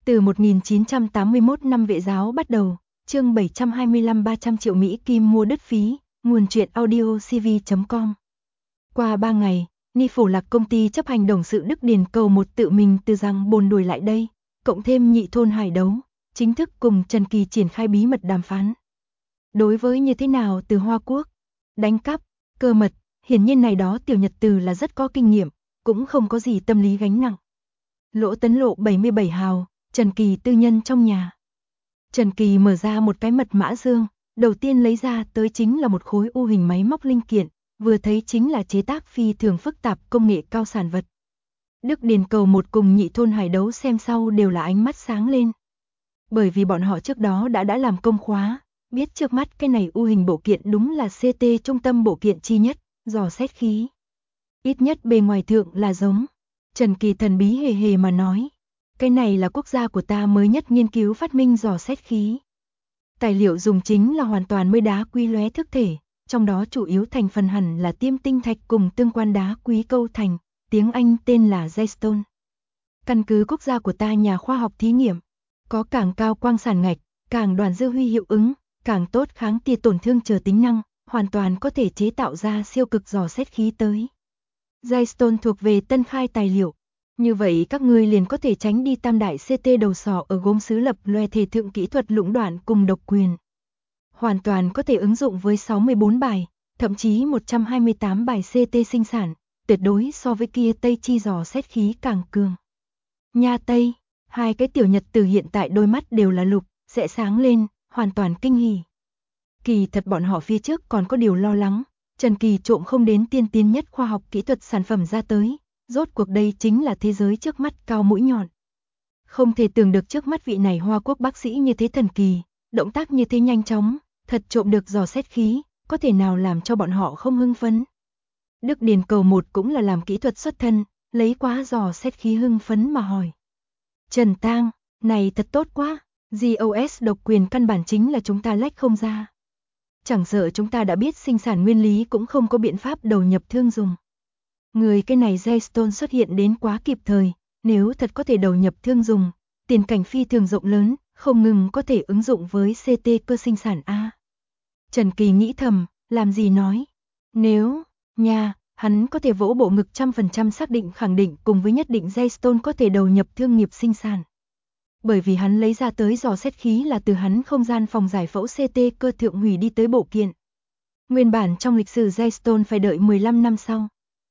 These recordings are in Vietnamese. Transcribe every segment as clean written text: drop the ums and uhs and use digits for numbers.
Từ 1981 năm Vệ giáo bắt đầu, chương 725 300 triệu Mỹ Kim mua đất phí, nguồn truyện audio cv.com. Qua 3 ngày, Ni Phổ Lạc công ty chấp hành董sự Đức Điền Cầu một tự mình từ Giang Bồn đuổi lại đây, cộng thêm Nhị Thôn Hải Đấu, chính thức cùng Trần Kỳ triển khai bí mật đàm phán. Đối với như thế nào từ Hoa Quốc, đánh cắp, cơ mật, hiển nhiên này đó Tiểu Nhật Từ là rất có kinh nghiệm, cũng không có gì tâm lý gánh nặng. Lỗ Tấn Lộ 77 hào, Trần Kỳ tư nhân trong nhà. Trần Kỳ mở ra một cái mật mã dương, đầu tiên lấy ra tới chính là một khối u hình máy móc linh kiện, vừa thấy chính là chế tác phi thường phức tạp công nghệ cao sản vật. Đức Điền Cầu một cùng Nhị Thôn Hải Đấu xem sau đều là ánh mắt sáng lên. Bởi vì bọn họ trước đó đã làm công khóa, biết trước mắt cái này u hình bộ kiện đúng là CT trung tâm bộ kiện chi nhất, dò xét khí. Ít nhất bề ngoài thượng là giống. Trần Kỳ thần bí hề hề mà nói, cái này là quốc gia của ta mới nhất nghiên cứu phát minh dò xét khí. Tài liệu dùng chính là hoàn toàn mới đá quý lóe thức thể, trong đó chủ yếu thành phần hẳn là tiêm tinh thạch cùng tương quan đá quý câu thành, tiếng Anh tên là Greystone. Căn cứ quốc gia của ta nhà khoa học thí nghiệm, có càng cao quang sản ngạch, càng đoàn dư huy hiệu ứng, càng tốt kháng tia tổn thương chờ tính năng, hoàn toàn có thể chế tạo ra siêu cực dò xét khí tới. Greystone thuộc về tân khai tài liệu, như vậy các ngươi liền có thể tránh đi tam đại CT đầu sỏ ở gốm sứ lập loè thể thượng kỹ thuật lũng đoạn cùng độc quyền. Hoàn toàn có thể ứng dụng với 64 bài, thậm chí 128 bài CT sinh sản, tuyệt đối so với kia Tây chi dò xét khí càng cường. Nha Tây, hai cái Tiểu Nhật Từ hiện tại đôi mắt đều là lục, sẽ sáng lên, hoàn toàn kinh hỉ. Kỳ thật bọn họ phía trước còn có điều lo lắng, Trần Kỳ trộm không đến tiên tiến nhất khoa học kỹ thuật sản phẩm ra tới, rốt cuộc đây chính là thế giới trước mắt cao mũi nhọn. Không thể tưởng được trước mắt vị này Hoa Quốc bác sĩ như thế thần kỳ, động tác như thế nhanh chóng, thật trộm được dò xét khí, có thể nào làm cho bọn họ không hưng phấn. Đức Điền Cầu một cũng là làm kỹ thuật xuất thân, lấy quá dò xét khí hưng phấn mà hỏi. Trần Tang, này thật tốt quá, GOS độc quyền căn bản chính là chúng ta lách không ra. Chẳng sợ chúng ta đã biết sinh sản nguyên lý cũng không có biện pháp đầu nhập thương dùng. Người cái này Greystone xuất hiện đến quá kịp thời, nếu thật có thể đầu nhập thương dùng, tiền cảnh phi thường rộng lớn, không ngừng có thể ứng dụng với CT cơ sinh sản A. Trần Kỳ nghĩ thầm, làm gì nói. Nếu, nha, hắn có thể vỗ bộ ngực 100% xác định khẳng định cùng với nhất định Greystone có thể đầu nhập thương nghiệp sinh sản. Bởi vì hắn lấy ra tới dò xét khí là từ hắn không gian phòng giải phẫu CT cơ thượng hủy đi tới bộ kiện. Nguyên bản trong lịch sử Greystone phải đợi 15 năm sau.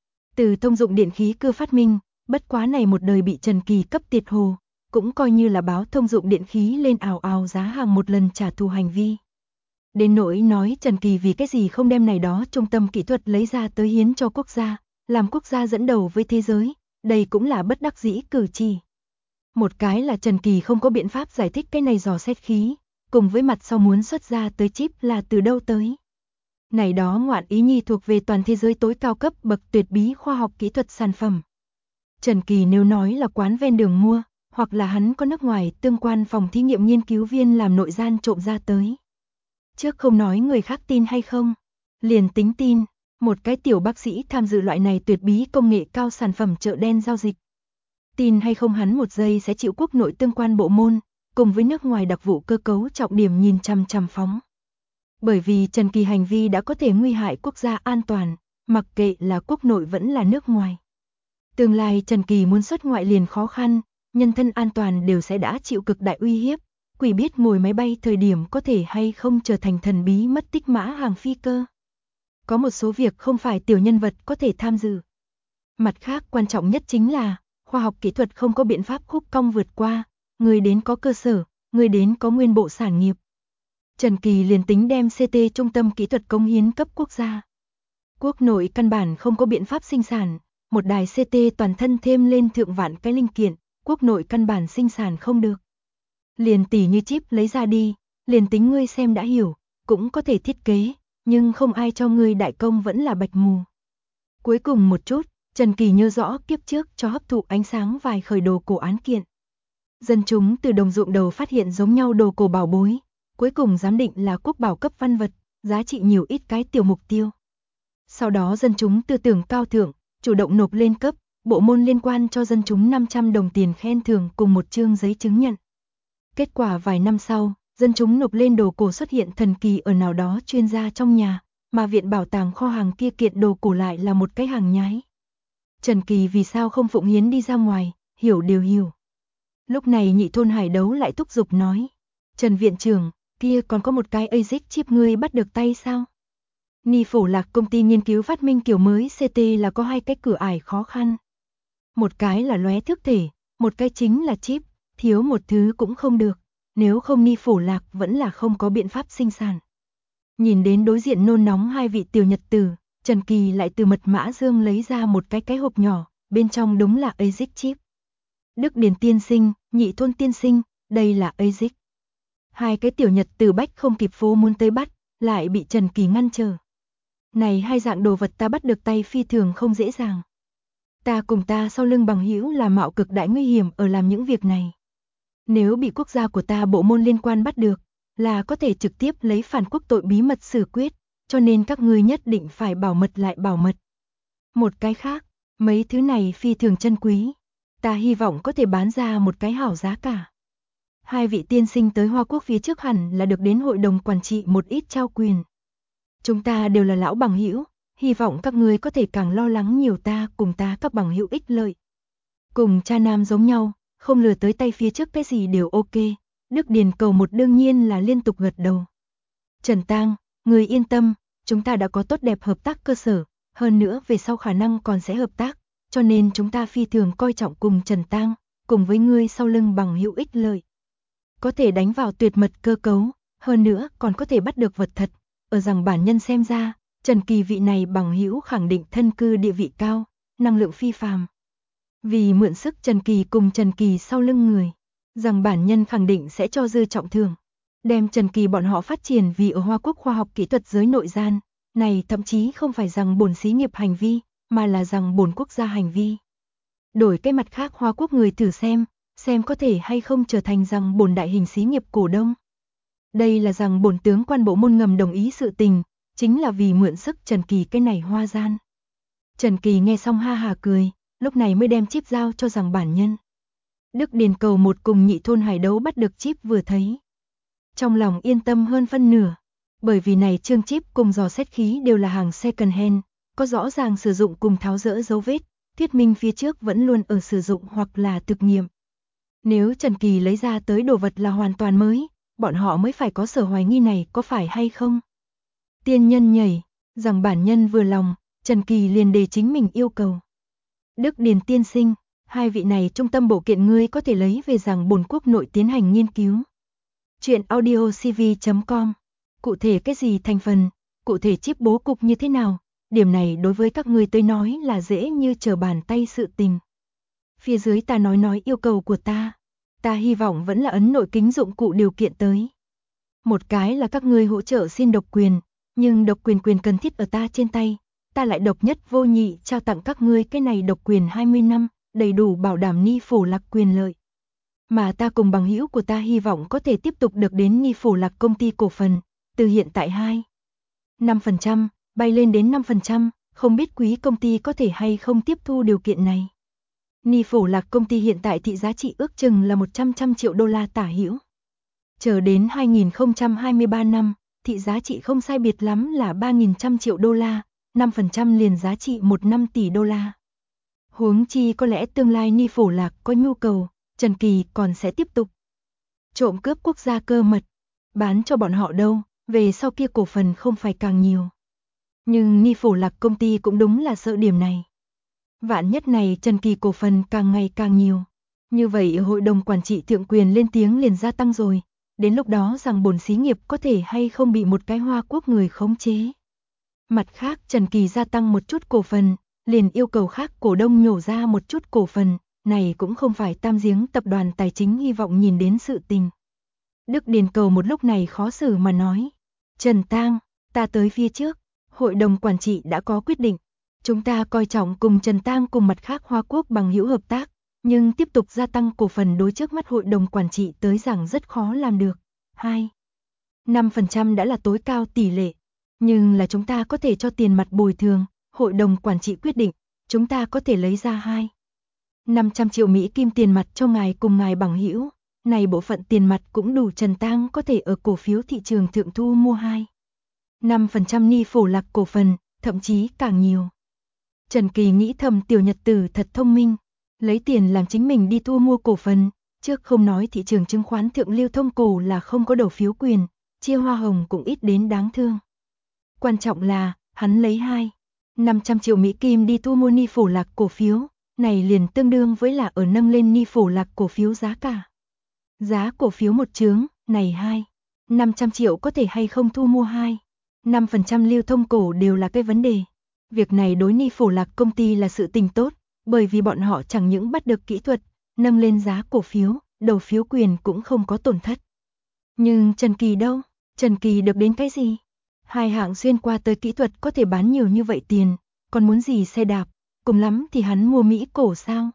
Từ thông dụng điện khí cơ phát minh, bất quá này một đời bị Trần Kỳ cấp tiệt hồ, cũng coi như là báo thông dụng điện khí lên ào ào giá hàng một lần trả thù hành vi. Đến nỗi nói Trần Kỳ vì cái gì không đem này đó trung tâm kỹ thuật lấy ra tới hiến cho quốc gia, làm quốc gia dẫn đầu với thế giới, đây cũng là bất đắc dĩ cử chỉ. Một cái là Trần Kỳ không có biện pháp giải thích cái này dò xét khí, cùng với mặt sau muốn xuất ra tới chip là từ đâu tới. Này đó ngoạn ý nhi thuộc về toàn thế giới tối cao cấp bậc tuyệt bí khoa học kỹ thuật sản phẩm. Trần Kỳ nếu nói là quán ven đường mua, hoặc là hắn có nước ngoài tương quan phòng thí nghiệm nghiên cứu viên làm nội gian trộm ra tới. Trước không nói người khác tin hay không, liền tính tin, một cái tiểu bác sĩ tham dự loại này tuyệt bí công nghệ cao sản phẩm chợ đen giao dịch. Tin hay không hắn một giây sẽ chịu quốc nội tương quan bộ môn, cùng với nước ngoài đặc vụ cơ cấu trọng điểm nhìn chằm chằm phóng. Bởi vì Trần Kỳ hành vi đã có thể nguy hại quốc gia an toàn, mặc kệ là quốc nội vẫn là nước ngoài. Tương lai Trần Kỳ muốn xuất ngoại liền khó khăn, nhân thân an toàn đều sẽ đã chịu cực đại uy hiếp, quỷ biết ngồi máy bay thời điểm có thể hay không trở thành thần bí mất tích mã hàng phi cơ. Có một số việc không phải tiểu nhân vật có thể tham dự. Mặt khác quan trọng nhất chính là, khoa học kỹ thuật không có biện pháp khúc cong vượt qua, người đến có cơ sở, người đến có nguyên bộ sản nghiệp. Trần Kỳ liền tính đem CT trung tâm kỹ thuật cống hiến cấp quốc gia. Quốc nội căn bản không có biện pháp sinh sản, một đài CT toàn thân thêm lên thượng vạn cái linh kiện, quốc nội căn bản sinh sản không được. Liền tỉ như chip lấy ra đi, liền tính ngươi xem đã hiểu, cũng có thể thiết kế, nhưng không ai cho ngươi đại công vẫn là bạch mù. Cuối cùng một chút, Trần Kỳ nhớ rõ kiếp trước cho hấp thụ ánh sáng vài khởi đồ cổ án kiện. Dân chúng từ đồng ruộng đầu phát hiện giống nhau đồ cổ bảo bối, cuối cùng giám định là quốc bảo cấp văn vật, giá trị nhiều ít cái tiểu mục tiêu. Sau đó dân chúng tư tưởng cao thượng, chủ động nộp lên cấp, bộ môn liên quan cho dân chúng 500 đồng tiền khen thưởng cùng một chương giấy chứng nhận. Kết quả vài năm sau, dân chúng nộp lên đồ cổ xuất hiện thần kỳ ở nào đó chuyên gia trong nhà, mà viện bảo tàng kho hàng kia kiện đồ cổ lại là một cái hàng nhái. Trần Kỳ vì sao không phụng hiến đi ra ngoài, hiểu đều hiểu. Lúc này Nhị Thôn Hải Đấu lại thúc giục nói, Trần viện trưởng, kia còn có một cái ASIC chip ngươi bắt được tay sao? Ni Phổ Lạc công ty nghiên cứu phát minh kiểu mới CT là có hai cái cửa ải khó khăn. Một cái là lóe thức thể, một cái chính là chip, thiếu một thứ cũng không được, nếu không Ni Phổ Lạc vẫn là không có biện pháp sinh sản. Nhìn đến đối diện nôn nóng hai vị tiểu nhật tử, Trần Kỳ lại từ mật mã dương lấy ra một cái hộp nhỏ, bên trong đúng là ASIC chip. Đức Điền tiên sinh, Nhị Thôn tiên sinh, đây là ASIC. Hai cái tiểu nhật tử bách không kịp phố muốn tới bắt, lại bị Trần Kỳ ngăn trở. Này hai dạng đồ vật ta bắt được tay phi thường không dễ dàng. Ta cùng ta sau lưng bằng hữu là mạo cực đại nguy hiểm ở làm những việc này. Nếu bị quốc gia của ta bộ môn liên quan bắt được, là có thể trực tiếp lấy phản quốc tội bí mật xử quyết, cho nên các ngươi nhất định phải bảo mật lại bảo mật. Một cái khác, mấy thứ này phi thường chân quý, ta hy vọng có thể bán ra một cái hảo giá cả. Hai vị tiên sinh tới Hoa Quốc phía trước hẳn là được đến hội đồng quản trị một ít trao quyền. Chúng ta đều là lão bằng hữu, hy vọng các ngươi có thể càng lo lắng nhiều ta cùng ta các bằng hữu ích lợi. Cùng cha nam giống nhau, không lừa tới tay phía trước cái gì đều ok. Đức Điền cầu một đương nhiên là liên tục gật đầu. Trần Tang, người yên tâm, chúng ta đã có tốt đẹp hợp tác cơ sở, hơn nữa về sau khả năng còn sẽ hợp tác, cho nên chúng ta phi thường coi trọng cùng Trần Tang, cùng với ngươi sau lưng bằng hữu ích lợi. Có thể đánh vào tuyệt mật cơ cấu, hơn nữa còn có thể bắt được vật thật. Ở rằng bản nhân xem ra, Trần Kỳ vị này bằng hữu khẳng định thân cư địa vị cao, năng lượng phi phàm. Vì mượn sức Trần Kỳ cùng Trần Kỳ sau lưng người, rằng bản nhân khẳng định sẽ cho dư trọng thưởng, đem Trần Kỳ bọn họ phát triển vì ở Hoa Quốc khoa học kỹ thuật giới nội gian, này thậm chí không phải rằng bổn xí nghiệp hành vi, mà là rằng bổn quốc gia hành vi. Đổi cái mặt khác Hoa Quốc người thử xem có thể hay không trở thành rằng bổn đại hình xí nghiệp cổ đông. Đây là rằng bổn tướng quan bộ môn ngầm đồng ý sự tình, chính là vì mượn sức Trần Kỳ cái này hoa gian. Trần Kỳ nghe xong ha hà cười, lúc này mới đem chip giao cho rằng bản nhân. Đức Điền cầu một cùng Nhị Thôn Hải Đấu bắt được chip vừa thấy. Trong lòng yên tâm hơn phân nửa, bởi vì này chương chip cùng dò xét khí đều là hàng second hand, có rõ ràng sử dụng cùng tháo dỡ dấu vết, thuyết minh phía trước vẫn luôn ở sử dụng hoặc là thực nghiệm. Nếu Trần Kỳ lấy ra tới đồ vật là hoàn toàn mới, bọn họ mới phải có sở hoài nghi này có phải hay không. Tiên nhân nhảy, rằng bản nhân vừa lòng, Trần Kỳ liền đề chính mình yêu cầu. Đức Điền tiên sinh, hai vị này trung tâm bộ kiện ngươi có thể lấy về rằng bổn quốc nội tiến hành nghiên cứu. Chuyện audiocv.com. Cụ thể cái gì thành phần, cụ thể chip bố cục như thế nào, điểm này đối với các ngươi tới nói là dễ như trở bàn tay sự tình. Phía dưới ta nói yêu cầu của ta hy vọng vẫn là ấn nội kính dụng cụ điều kiện tới. Một cái là các ngươi hỗ trợ xin độc quyền, nhưng độc quyền cần thiết ở ta trên tay, ta lại độc nhất vô nhị trao tặng các ngươi cái này độc quyền 20 năm, đầy đủ bảo đảm Ni Phổ Lạc quyền lợi. Mà ta cùng bằng hữu của ta hy vọng có thể tiếp tục được đến Ni Phổ Lạc công ty cổ phần, từ hiện tại 5%, bay lên đến 5%, không biết quý công ty có thể hay không tiếp thu điều kiện này. Ni Phổ Lạc công ty hiện tại thị giá trị ước chừng là 100 triệu đô la tả hữu. Chờ đến 2023 năm, thị giá trị không sai biệt lắm là 3.100 triệu đô la, 5% liền giá trị 1 tỷ đô la. Huống chi có lẽ tương lai Ni Phổ Lạc có nhu cầu, Trần Kỳ còn sẽ tiếp tục trộm cướp quốc gia cơ mật, bán cho bọn họ đâu, về sau kia cổ phần không phải càng nhiều. Nhưng Ni Phổ Lạc công ty cũng đúng là sợ điểm này. Vạn nhất này Trần Kỳ cổ phần càng ngày càng nhiều. Như vậy hội đồng quản trị thượng quyền lên tiếng liền gia tăng rồi. Đến lúc đó rằng bổn xí nghiệp có thể hay không bị một cái Hoa Quốc người khống chế. Mặt khác Trần Kỳ gia tăng một chút cổ phần, liền yêu cầu khác cổ đông nhổ ra một chút cổ phần. Này cũng không phải Tam Giếng tập đoàn tài chính hy vọng nhìn đến sự tình. Đức Điền cầu một lúc này khó xử mà nói. Trần Tang, ta tới phía trước, hội đồng quản trị đã có quyết định. Chúng ta coi trọng cùng Trần Tang cùng mặt khác Hoa Quốc bằng hữu hợp tác, nhưng tiếp tục gia tăng cổ phần đối trước mắt hội đồng quản trị tới rằng rất khó làm được. 5% đã là tối cao tỷ lệ, nhưng là chúng ta có thể cho tiền mặt bồi thường, hội đồng quản trị quyết định, chúng ta có thể lấy ra 500 triệu Mỹ Kim tiền mặt cho ngài cùng ngài bằng hữu. Này bộ phận tiền mặt cũng đủ Trần Tang có thể ở cổ phiếu thị trường thượng thu mua 5% Ni Phổ Lạc cổ phần, thậm chí càng nhiều. Trần Kỳ nghĩ thầm tiểu nhật tử thật thông minh, lấy tiền làm chính mình đi thu mua cổ phần, trước không nói thị trường chứng khoán thượng lưu thông cổ là không có đầu phiếu quyền, chia hoa hồng cũng ít đến đáng thương. Quan trọng là, hắn lấy 500 triệu Mỹ Kim đi thu mua Ni Phổ Lạc cổ phiếu, này liền tương đương với là ở nâng lên Ni Phổ Lạc cổ phiếu giá cả. Giá cổ phiếu một chướng, này 500 triệu có thể hay không thu mua 5% lưu thông cổ đều là cái vấn đề. Việc này đối Ni Phổ Lạc công ty là sự tình tốt, bởi vì bọn họ chẳng những bắt được kỹ thuật, nâng lên giá cổ phiếu, đầu phiếu quyền cũng không có tổn thất. Nhưng Trần Kỳ đâu? Trần Kỳ được đến cái gì? Hai hạng xuyên qua tới kỹ thuật có thể bán nhiều như vậy tiền, còn muốn gì xe đạp, cùng lắm thì hắn mua Mỹ cổ sao?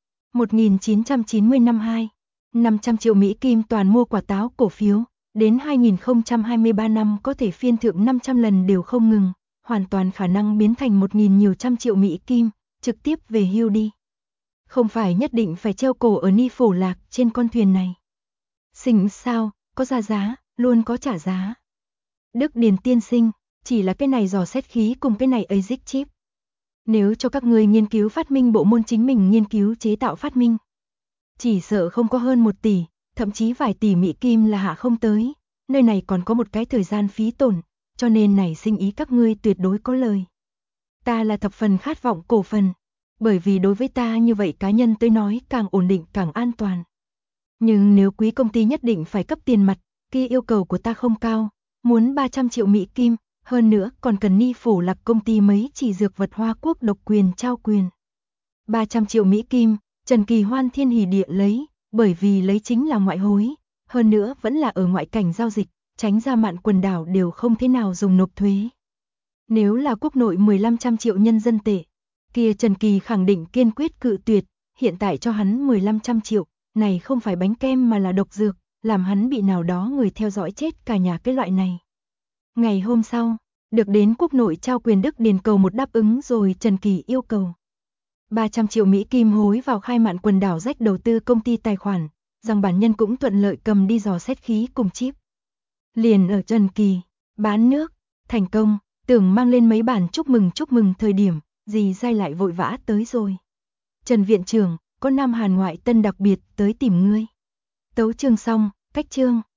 1990 năm 500 triệu Mỹ Kim toàn mua quả táo cổ phiếu, đến 2023 năm có thể phiên thượng 500 lần đều không ngừng, hoàn toàn khả năng biến thành 1.000 nhiều trăm triệu Mỹ Kim, trực tiếp về hưu đi. Không phải nhất định phải treo cổ ở Ni Phổ Lạc trên con thuyền này. Xỉnh sao, có ra giá, luôn có trả giá. Đức Điền tiên sinh, chỉ là cái này dò xét khí cùng cái này ASIC chip. Nếu cho các người nghiên cứu phát minh bộ môn chính mình nghiên cứu chế tạo phát minh, chỉ sợ không có hơn 1 tỷ, thậm chí vài tỷ Mỹ Kim là hạ không tới, nơi này còn có một cái thời gian phí tổn, cho nên này sinh ý các ngươi tuyệt đối có lời. Ta là thập phần khát vọng cổ phần, bởi vì đối với ta như vậy cá nhân tới nói càng ổn định càng an toàn. Nhưng nếu quý công ty nhất định phải cấp tiền mặt, kia yêu cầu của ta không cao, muốn 300 triệu Mỹ Kim, hơn nữa còn cần Ni Phổ Lạc công ty mấy chỉ dược vật Hoa Quốc độc quyền trao quyền. 300 triệu Mỹ Kim, Trần Kỳ hoan thiên hỉ địa lấy, bởi vì lấy chính là ngoại hối, hơn nữa vẫn là ở ngoại cảnh giao dịch, tránh ra mạn quần đảo đều không thế nào dùng nộp thuế. Nếu là quốc nội 1500 triệu nhân dân tệ, kia Trần Kỳ khẳng định kiên quyết cự tuyệt, hiện tại cho hắn 1500 triệu, này không phải bánh kem mà là độc dược, làm hắn bị nào đó người theo dõi chết cả nhà cái loại này. Ngày hôm sau, được đến quốc nội trao quyền Đức Điền cầu một đáp ứng rồi Trần Kỳ yêu cầu 300 triệu Mỹ Kim hối vào khai mạn quần đảo rách đầu tư công ty tài khoản, rằng bản nhân cũng thuận lợi cầm đi dò xét khí cùng chip. Liền ở Trần Kỳ, bán nước, thành công, tưởng mang lên mấy bản chúc mừng thời điểm, dì dai lại vội vã tới rồi. Trần viện trưởng, có Nam Hàn ngoại tân đặc biệt tới tìm ngươi. Tấu chương xong, cách chương.